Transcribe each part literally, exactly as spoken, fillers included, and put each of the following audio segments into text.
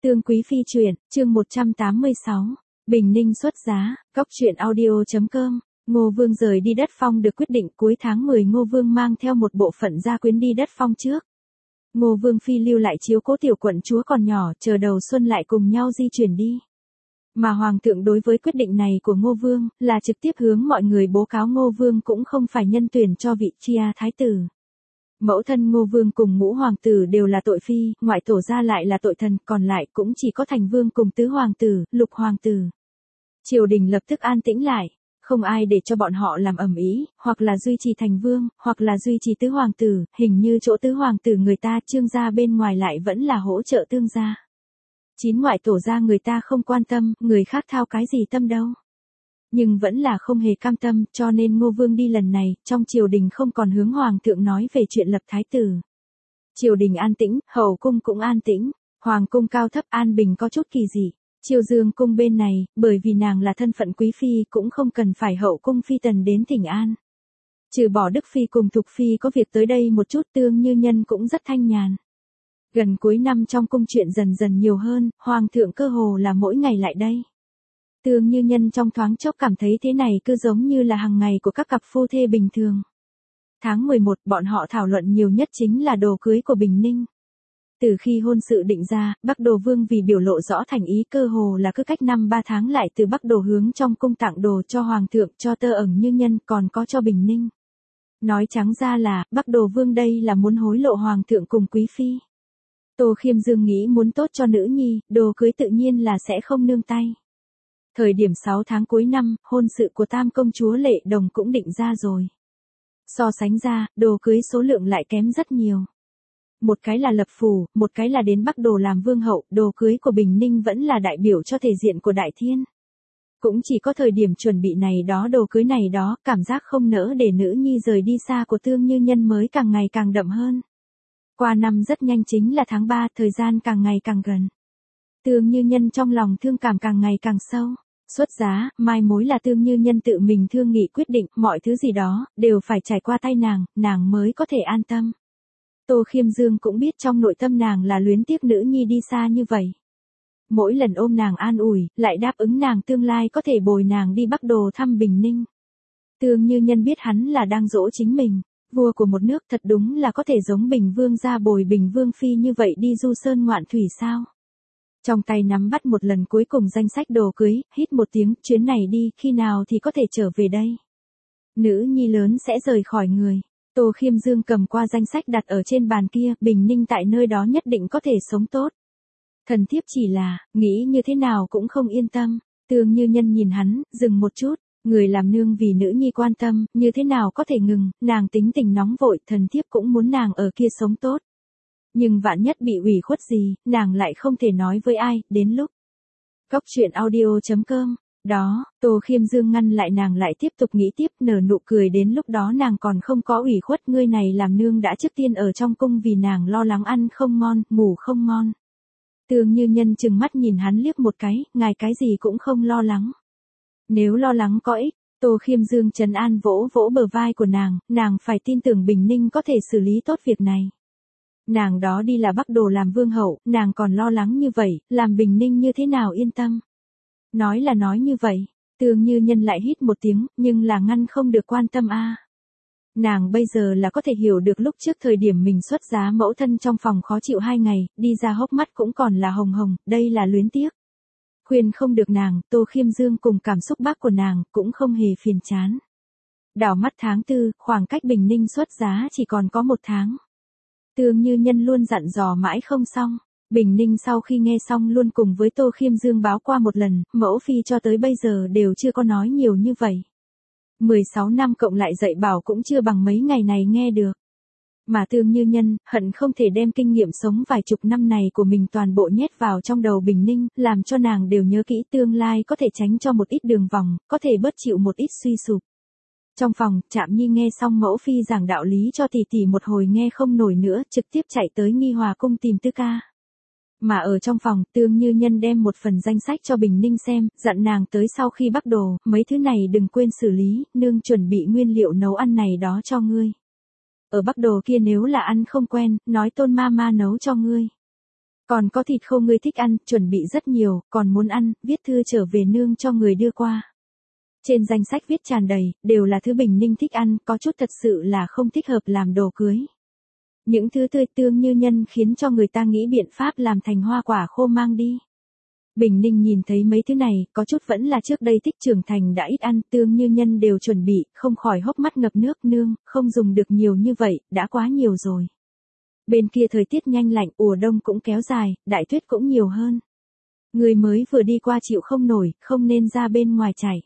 Tương Quý Phi truyện, chương một trăm tám mươi sáu. Bình Ninh xuất giá, góc truyện audio chấm com. Ngô Vương rời đi đất phong được quyết định cuối tháng mười Ngô Vương mang theo một bộ phận gia quyến đi đất phong trước. Ngô Vương Phi lưu lại chiếu cố tiểu quận chúa còn nhỏ, chờ đầu xuân lại cùng nhau di chuyển đi. Mà Hoàng thượng đối với quyết định này của Ngô Vương, là trực tiếp hướng mọi người báo cáo Ngô Vương cũng không phải nhân tuyển cho vị Chia Thái tử. Mẫu thân Ngô Vương cùng ngũ hoàng tử đều là tội phi, ngoại tổ gia lại là tội thần, còn lại cũng chỉ có Thành Vương cùng tứ hoàng tử, lục hoàng tử. Triều đình lập tức an tĩnh lại, không ai để cho bọn họ làm ầm ĩ, hoặc là duy trì Thành Vương, hoặc là duy trì tứ hoàng tử, hình như chỗ tứ hoàng tử người ta Trương gia bên ngoài lại vẫn là hỗ trợ tương gia. Chín ngoại tổ gia người ta không quan tâm, người khác thao cái gì tâm đâu. Nhưng vẫn là không hề cam tâm, cho nên Ngô Vương đi lần này, trong triều đình không còn hướng Hoàng thượng nói về chuyện lập thái tử. Triều đình an tĩnh, hậu cung cũng an tĩnh, Hoàng cung cao thấp an bình có chút kỳ dị. Triều Dương cung bên này, bởi vì nàng là thân phận quý phi cũng không cần phải hậu cung phi tần đến thỉnh an. Trừ bỏ Đức Phi cùng Thục Phi có việc tới đây một chút, Tương Như Nhân cũng rất thanh nhàn. Gần cuối năm trong cung chuyện dần dần nhiều hơn, Hoàng thượng cơ hồ là mỗi ngày lại đây. Tương Như Nhân trong thoáng chốc cảm thấy thế này cứ giống như là hàng ngày của các cặp phu thê bình thường. Tháng mười một, bọn họ thảo luận nhiều nhất chính là đồ cưới của Bình Ninh. Từ khi hôn sự định ra, Bắc Đồ Vương vì biểu lộ rõ thành ý cơ hồ là cứ cách năm ba tháng lại từ Bắc Đồ hướng trong cung tặng đồ cho Hoàng thượng, cho Tơ Ẩn Như Nhân, còn có cho Bình Ninh. Nói trắng ra là, Bắc Đồ Vương đây là muốn hối lộ Hoàng thượng cùng quý phi. Tô Khiêm Dương nghĩ muốn tốt cho nữ nhi, đồ cưới tự nhiên là sẽ không nương tay. Thời điểm sáu tháng cuối năm, hôn sự của tam công chúa Lệ Đồng cũng định ra rồi. So sánh ra, đồ cưới số lượng lại kém rất nhiều. Một cái là lập phủ, một cái là đến Bắc Đồ làm vương hậu, đồ cưới của Bình Ninh vẫn là đại biểu cho thể diện của Đại Thiên. Cũng chỉ có thời điểm chuẩn bị này đó đồ cưới này đó, cảm giác không nỡ để nữ nhi rời đi xa của Tương Như Nhân mới càng ngày càng đậm hơn. Qua năm rất nhanh chính là tháng ba, thời gian càng ngày càng gần. Tương Như Nhân trong lòng thương cảm càng ngày càng sâu. Xuất giá, mai mối là Tương Như Nhân tự mình thương nghị quyết định, mọi thứ gì đó, đều phải trải qua tay nàng, nàng mới có thể an tâm. Tô Khiêm Dương cũng biết trong nội tâm nàng là luyến tiếc nữ nhi đi xa như vậy. Mỗi lần ôm nàng an ủi, lại đáp ứng nàng tương lai có thể bồi nàng đi Bắc Đồ thăm Bình Ninh. Tương Như Nhân biết hắn là đang dỗ chính mình, vua của một nước thật đúng là có thể giống Bình Vương ra bồi Bình Vương Phi như vậy đi du sơn ngoạn thủy sao. Trong tay nắm bắt một lần cuối cùng danh sách đồ cưới, hít một tiếng, chuyến này đi, khi nào thì có thể trở về đây. Nữ nhi lớn sẽ rời khỏi người. Tô Khiêm Dương cầm qua danh sách đặt ở trên bàn kia, Bình Ninh tại nơi đó nhất định có thể sống tốt. Thần thiếp chỉ là, nghĩ như thế nào cũng không yên tâm. Tương Như Nhân nhìn hắn, dừng một chút, người làm nương vì nữ nhi quan tâm, như thế nào có thể ngừng, nàng tính tình nóng vội, thần thiếp cũng muốn nàng ở kia sống tốt. Nhưng vạn nhất bị ủy khuất gì, nàng lại không thể nói với ai, đến lúc. Góc truyện audio chấm com. Đó, Tô Khiêm Dương ngăn lại nàng lại tiếp tục nghĩ tiếp, nở nụ cười, đến lúc đó nàng còn không có ủy khuất, ngươi này làm nương đã trước tiên ở trong cung vì nàng lo lắng ăn không ngon, ngủ không ngon. Tương Như Nhân chừng mắt nhìn hắn liếc một cái, ngài cái gì cũng không lo lắng. Nếu lo lắng có ích, Tô Khiêm Dương trấn an vỗ vỗ bờ vai của nàng, nàng phải tin tưởng Bình Ninh có thể xử lý tốt việc này. Nàng đó đi là Bắc Đồ làm vương hậu, nàng còn lo lắng như vậy, làm Bình Ninh như thế nào yên tâm. Nói là nói như vậy, Tương Như Nhân lại hít một tiếng, nhưng là ngăn không được quan tâm a. À. Nàng bây giờ là có thể hiểu được lúc trước thời điểm mình xuất giá mẫu thân trong phòng khó chịu hai ngày, đi ra hốc mắt cũng còn là hồng hồng, đây là luyến tiếc. Khuyên không được nàng, Tô Khiêm Dương cùng cảm xúc bác của nàng cũng không hề phiền chán. Đảo mắt tháng tư, khoảng cách Bình Ninh xuất giá chỉ còn có một tháng. Tương Như Nhân luôn dặn dò mãi không xong. Bình Ninh sau khi nghe xong luôn cùng với Tô Khiêm Dương báo qua một lần, mẫu phi cho tới bây giờ đều chưa có nói nhiều như vậy. mười sáu năm cộng lại dạy bảo cũng chưa bằng mấy ngày này nghe được. Mà Tương Như Nhân, hận không thể đem kinh nghiệm sống vài chục năm này của mình toàn bộ nhét vào trong đầu Bình Ninh, làm cho nàng đều nhớ kỹ tương lai có thể tránh cho một ít đường vòng, có thể bớt chịu một ít suy sụp. Trong phòng, Trạm Nhi nghe xong mẫu phi giảng đạo lý cho tỷ tỷ một hồi nghe không nổi nữa, trực tiếp chạy tới Nghi Hòa cung tìm Tư Ca. Mà ở trong phòng, Tương Như Nhân đem một phần danh sách cho Bình Ninh xem, dặn nàng tới sau khi Bắc Đồ, mấy thứ này đừng quên xử lý, nương chuẩn bị nguyên liệu nấu ăn này đó cho ngươi. Ở Bắc Đồ kia nếu là ăn không quen, nói Tôn ma ma nấu cho ngươi. Còn có thịt khô ngươi thích ăn, chuẩn bị rất nhiều, còn muốn ăn, viết thư trở về nương cho người đưa qua. Trên danh sách viết tràn đầy, đều là thứ Bình Ninh thích ăn, có chút thật sự là không thích hợp làm đồ cưới. Những thứ tươi tương như nhân khiến cho người ta nghĩ biện pháp làm thành hoa quả khô mang đi. Bình Ninh nhìn thấy mấy thứ này, có chút vẫn là trước đây thích trưởng thành đã ít ăn, tương như nhân đều chuẩn bị, không khỏi hốc mắt ngập nước, nương, không dùng được nhiều như vậy, đã quá nhiều rồi. Bên kia thời tiết nhanh lạnh, ùa đông cũng kéo dài, đại tuyết cũng nhiều hơn. Người mới vừa đi qua chịu không nổi, không nên ra bên ngoài chảy.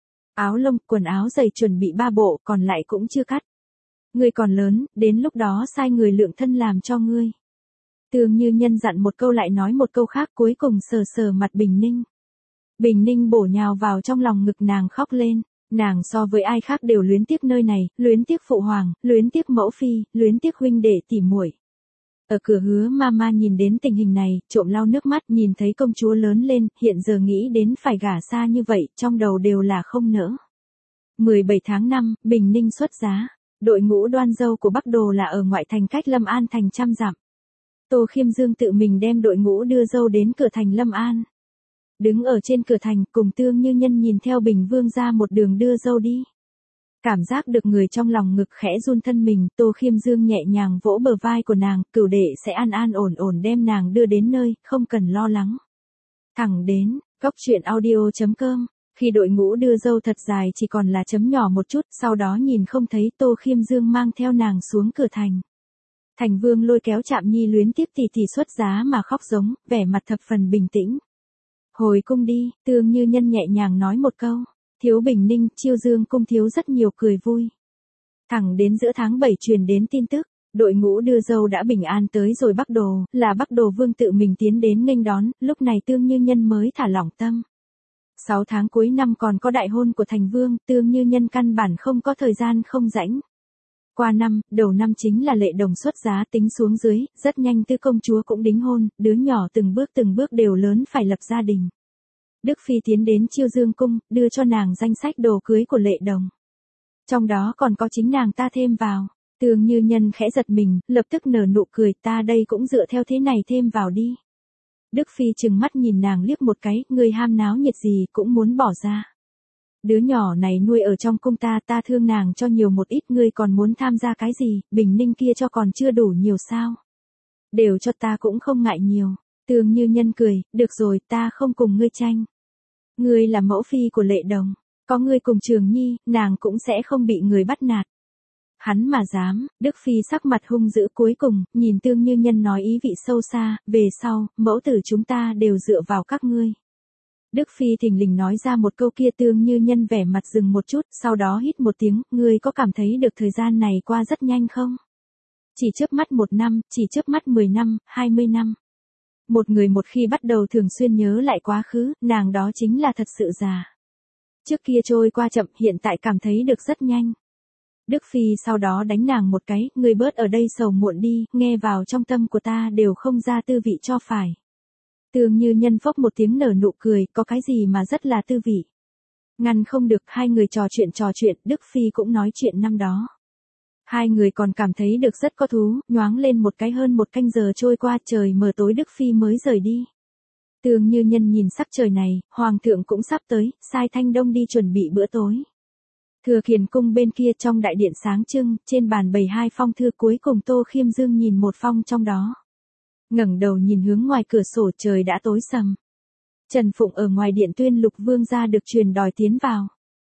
Áo lông, quần áo dày chuẩn bị ba bộ, còn lại cũng chưa cắt. Ngươi còn lớn, đến lúc đó sai người lượng thân làm cho ngươi. Tương Như Nhân dặn một câu lại nói một câu khác, cuối cùng sờ sờ mặt Bình Ninh. Bình Ninh bổ nhào vào trong lòng ngực nàng khóc lên. Nàng so với ai khác đều luyến tiếc nơi này, luyến tiếc phụ hoàng, luyến tiếc mẫu phi, luyến tiếc huynh đệ tỉ muội. Ở cửa Hứa Mama nhìn đến tình hình này, trộm lau nước mắt, nhìn thấy công chúa lớn lên, hiện giờ nghĩ đến phải gả xa như vậy, trong đầu đều là không nỡ. mười bảy tháng năm, Bình Ninh xuất giá. Đội ngũ đoan dâu của Bắc Đồ là ở ngoại thành cách Lâm An thành trăm dặm. Tô Khiêm Dương tự mình đem đội ngũ đưa dâu đến cửa thành Lâm An. Đứng ở trên cửa thành, cùng Tương Như Nhân nhìn theo Bình Vương ra một đường đưa dâu đi. Cảm giác được người trong lòng ngực khẽ run thân mình, Tô Khiêm Dương nhẹ nhàng vỗ bờ vai của nàng, cửu đệ sẽ an an ổn ổn đem nàng đưa đến nơi, không cần lo lắng. Thẳng đến, góc truyện audio chấm com, khi đội ngũ đưa dâu thật dài chỉ còn là chấm nhỏ một chút, sau đó nhìn không thấy, Tô Khiêm Dương mang theo nàng xuống cửa thành. Thành Vương lôi kéo Trạm Nhi luyến tiếc tỷ tỷ xuất giá mà khóc giống, vẻ mặt thập phần bình tĩnh. Hồi cung đi, Tương Như Nhân nhẹ nhàng nói một câu. Thiếu Bình Ninh, Chiêu Dương cung thiếu rất nhiều cười vui. Thẳng đến giữa tháng bảy truyền đến tin tức, đội ngũ đưa dâu đã bình an tới rồi Bắc Đồ, là Bắc Đồ Vương tự mình tiến đến nghênh đón, lúc này Tương Như Nhân mới thả lỏng tâm. Sáu tháng cuối năm còn có đại hôn của Thành Vương, Tương Như Nhân căn bản không có thời gian không rảnh. Qua năm, đầu năm chính là Lệ Đồng xuất giá, tính xuống dưới, rất nhanh Tư công chúa cũng đính hôn, đứa nhỏ từng bước từng bước đều lớn phải lập gia đình. Đức Phi tiến đến Chiêu Dương cung, đưa cho nàng danh sách đồ cưới của Lệ Đồng. Trong đó còn có chính nàng ta thêm vào. Tương Như Nhân khẽ giật mình, lập tức nở nụ cười, ta đây cũng dựa theo thế này thêm vào đi. Đức Phi trừng mắt nhìn nàng liếc một cái, ngươi ham náo nhiệt gì cũng muốn bỏ ra. Đứa nhỏ này nuôi ở trong cung ta, ta thương nàng cho nhiều một ít, ngươi còn muốn tham gia cái gì, Bình Ninh kia cho còn chưa đủ nhiều sao. Đều cho ta cũng không ngại nhiều. Tương Như Nhân cười, được rồi, ta không cùng ngươi tranh. Ngươi là mẫu phi của Lệ Đồng, có ngươi cùng Trường Nhi, nàng cũng sẽ không bị người bắt nạt. Hắn mà dám, Đức Phi sắc mặt hung dữ, cuối cùng, nhìn Tương Như Nhân nói ý vị sâu xa, về sau, mẫu tử chúng ta đều dựa vào các ngươi. Đức Phi thình lình nói ra một câu kia, Tương Như Nhân vẻ mặt dừng một chút, sau đó hít một tiếng, ngươi có cảm thấy được thời gian này qua rất nhanh không? Chỉ chớp mắt một năm, chỉ chớp mắt mười năm, hai mươi năm. Một người một khi bắt đầu thường xuyên nhớ lại quá khứ, nàng đó chính là thật sự già. Trước kia trôi qua chậm, hiện tại cảm thấy được rất nhanh. Đức Phi sau đó đánh nàng một cái, ngươi bớt ở đây sầu muộn đi, nghe vào trong tâm của ta đều không ra tư vị cho phải. Tương Như Nhân phốc một tiếng nở nụ cười, có cái gì mà rất là tư vị. Ngăn không được, hai người trò chuyện trò chuyện, Đức Phi cũng nói chuyện năm đó. Hai người còn cảm thấy được rất có thú, nhoáng lên một cái, hơn một canh giờ trôi qua, trời mờ tối Đức Phi mới rời đi. Tương Như Nhân nhìn sắc trời này, Hoàng thượng cũng sắp tới, sai Thanh Đông đi chuẩn bị bữa tối. Thừa Kiền cung bên kia trong đại điện sáng trưng, trên bàn bày hai phong thư, cuối cùng Tô Khiêm Dương nhìn một phong trong đó. Ngẩng đầu nhìn hướng ngoài cửa sổ, trời đã tối sầm. Trần Phụng ở ngoài điện tuyên Lục Vương gia được truyền đòi tiến vào.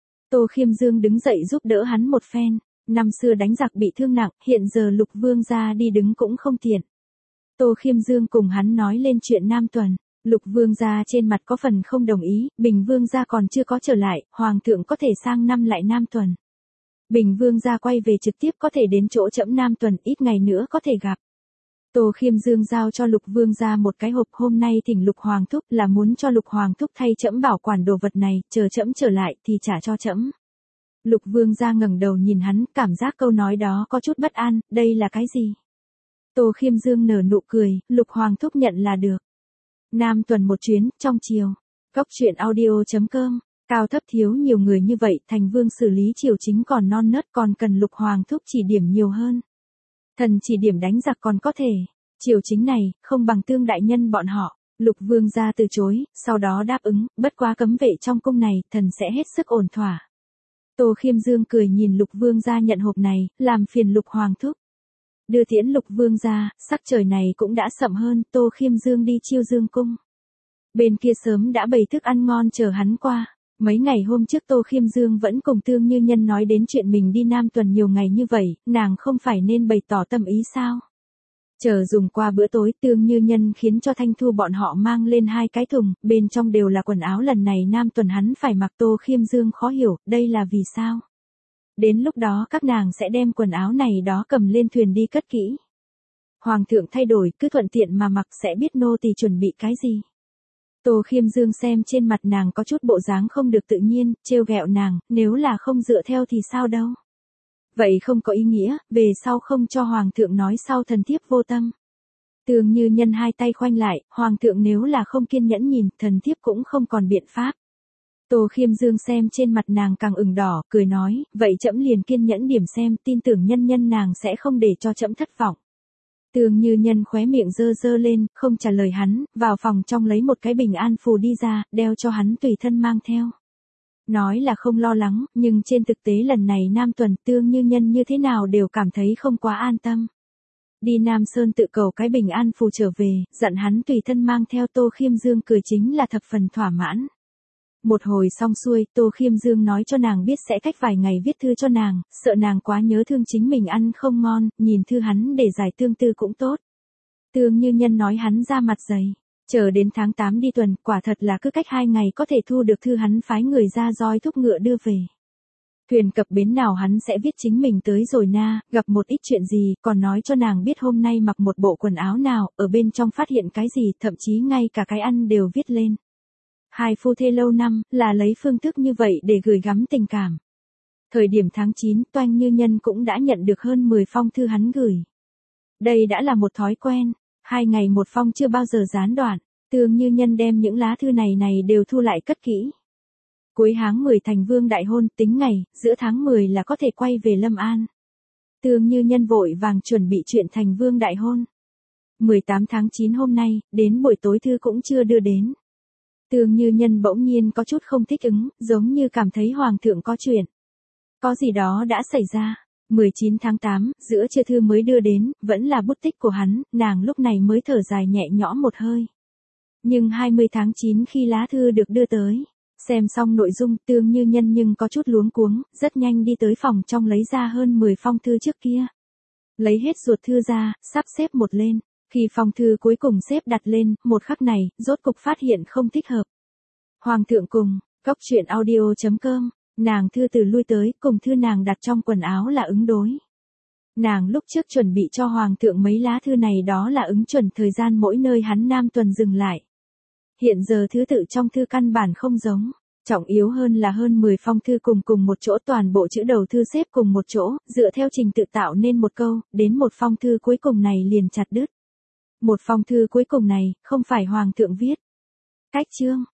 Tô Khiêm Dương đứng dậy giúp đỡ hắn một phen. Năm xưa đánh giặc bị thương nặng, hiện giờ Lục Vương gia đi đứng cũng không tiện. Tô Khiêm Dương cùng hắn nói lên chuyện Nam Tuần. Lục Vương gia trên mặt có phần không đồng ý, Bình Vương gia còn chưa có trở lại, Hoàng thượng có thể sang năm lại Nam Tuần. Bình Vương gia quay về trực tiếp có thể đến chỗ trẫm Nam Tuần, ít ngày nữa có thể gặp. Tô Khiêm Dương giao cho Lục Vương gia một cái hộp, hôm nay thỉnh Lục Hoàng thúc, là muốn cho Lục Hoàng thúc thay trẫm bảo quản đồ vật này, chờ trẫm trở lại thì trả cho trẫm. Lục Vương gia ngẩng đầu nhìn hắn, cảm giác câu nói đó có chút bất an, đây là cái gì? Tô Khiêm Dương nở nụ cười, Lục Hoàng thúc nhận là được. Nam Tuần một chuyến, trong chiều. Góc truyện audio chấm com, cao thấp thiếu nhiều người như vậy, Thành Vương xử lý triều chính còn non nớt, còn cần Lục Hoàng thúc chỉ điểm nhiều hơn. Thần chỉ điểm đánh giặc còn có thể, Triều chính này, không bằng Tương đại nhân bọn họ. Lục vương gia từ chối, sau đó đáp ứng, bất quá cấm vệ trong cung này, thần sẽ hết sức ổn thỏa. Tô Khiêm Dương cười nhìn Lục vương gia nhận hộp này, làm phiền Lục hoàng thúc. Đưa tiễn Lục vương gia, sắc trời này cũng đã sậm hơn, Tô Khiêm Dương đi Chiêu Dương cung. Bên kia sớm đã bày thức ăn ngon chờ hắn qua. Mấy ngày hôm trước Tô Khiêm Dương vẫn cùng Tương Như Nhân nói đến chuyện mình đi Nam tuần nhiều ngày như vậy, nàng không phải nên bày tỏ tâm ý sao? Chờ dùng qua bữa tối, Tương Như Nhân khiến cho Thanh Thu bọn họ mang lên hai cái thùng, bên trong đều là quần áo lần này Nam tuần hắn phải mặc. Tô Khiêm Dương khó hiểu, đây là vì sao? Đến lúc đó các nàng sẽ đem quần áo này đó cầm lên thuyền đi cất kỹ. Hoàng thượng thay đổi, cứ thuận tiện mà mặc sẽ biết nô tỳ chuẩn bị cái gì. Tô Khiêm Dương xem trên mặt nàng có chút bộ dáng không được tự nhiên, trêu ghẹo nàng, nếu là không dựa theo thì sao đâu. Vậy không có ý nghĩa, về sau không cho Hoàng thượng nói sau thần thiếp vô tâm. Tương Như Nhân hai tay khoanh lại, Hoàng thượng nếu là không kiên nhẫn nhìn, thần thiếp cũng không còn biện pháp. Tô Khiêm Dương xem trên mặt nàng càng ửng đỏ, cười nói, vậy trẫm liền kiên nhẫn điểm xem, tin tưởng nhân nhân nàng sẽ không để cho trẫm thất vọng. Tương Như Nhân khóe miệng dơ dơ lên, không trả lời hắn, vào phòng trong lấy một cái bình an phù đi ra, đeo cho hắn tùy thân mang theo. Nói là không lo lắng, nhưng trên thực tế lần này Nam tuần Tương Như Nhân như thế nào đều cảm thấy không quá an tâm. Đi Nam Sơn tự cầu cái bình an phù trở về, dặn hắn tùy thân mang theo. Tô Khiêm Dương cười chính là thập phần thỏa mãn. Một hồi xong xuôi, Tô Khiêm Dương nói cho nàng biết sẽ cách vài ngày viết thư cho nàng, sợ nàng quá nhớ thương chính mình ăn không ngon, nhìn thư hắn để giải tương tư cũng tốt. Tương Như Nhân nói hắn ra mặt dày, chờ đến tháng tám đi tuần, quả thật là cứ cách hai ngày có thể thu được thư hắn phái người ra roi thúc ngựa đưa về. Thuyền cập bến nào hắn sẽ viết chính mình tới rồi na, gặp một ít chuyện gì, còn nói cho nàng biết hôm nay mặc một bộ quần áo nào, ở bên trong phát hiện cái gì, thậm chí ngay cả cái ăn đều viết lên. Hai phu thê lâu năm, là lấy phương thức như vậy để gửi gắm tình cảm. Thời điểm tháng chín, Toanh Như Nhân cũng đã nhận được hơn mười phong thư hắn gửi. Đây đã là một thói quen, hai ngày một phong chưa bao giờ gián đoạn, Tương Như Nhân đem những lá thư này này đều thu lại cất kỹ. Cuối tháng mười thành vương đại hôn, tính ngày, giữa tháng mười là có thể quay về Lâm An. Tương Như Nhân vội vàng chuẩn bị chuyện thành vương đại hôn. mười tám tháng chín hôm nay, đến buổi tối thư cũng chưa đưa đến. Tương Như Nhân bỗng nhiên có chút không thích ứng, giống như cảm thấy Hoàng thượng có chuyện. Có gì đó đã xảy ra. mười chín tháng tám, giữa trưa thư mới đưa đến, vẫn là bút tích của hắn, nàng lúc này mới thở dài nhẹ nhõm một hơi. Nhưng hai mươi tháng chín khi lá thư được đưa tới, xem xong nội dung, Tương Như Nhân nhưng có chút luống cuống, rất nhanh đi tới phòng trong lấy ra hơn mười phong thư trước kia. Lấy hết ruột thư ra, sắp xếp một lên. Khi phong thư cuối cùng xếp đặt lên, một khắc này, rốt cục phát hiện không thích hợp. Hoàng thượng cùng, góc truyện audio chấm com, nàng thư từ lui tới, cùng thư nàng đặt trong quần áo là ứng đối. Nàng lúc trước chuẩn bị cho Hoàng thượng mấy lá thư này đó là ứng chuẩn thời gian mỗi nơi hắn Nam tuần dừng lại. Hiện giờ thứ tự trong thư căn bản không giống. Trọng yếu hơn là hơn mười phong thư cùng cùng một chỗ, toàn bộ chữ đầu thư xếp cùng một chỗ, dựa theo trình tự tạo nên một câu, đến một phong thư cuối cùng này liền chặt đứt. Một phong thư cuối cùng này, không phải Hoàng thượng viết. Cách chương.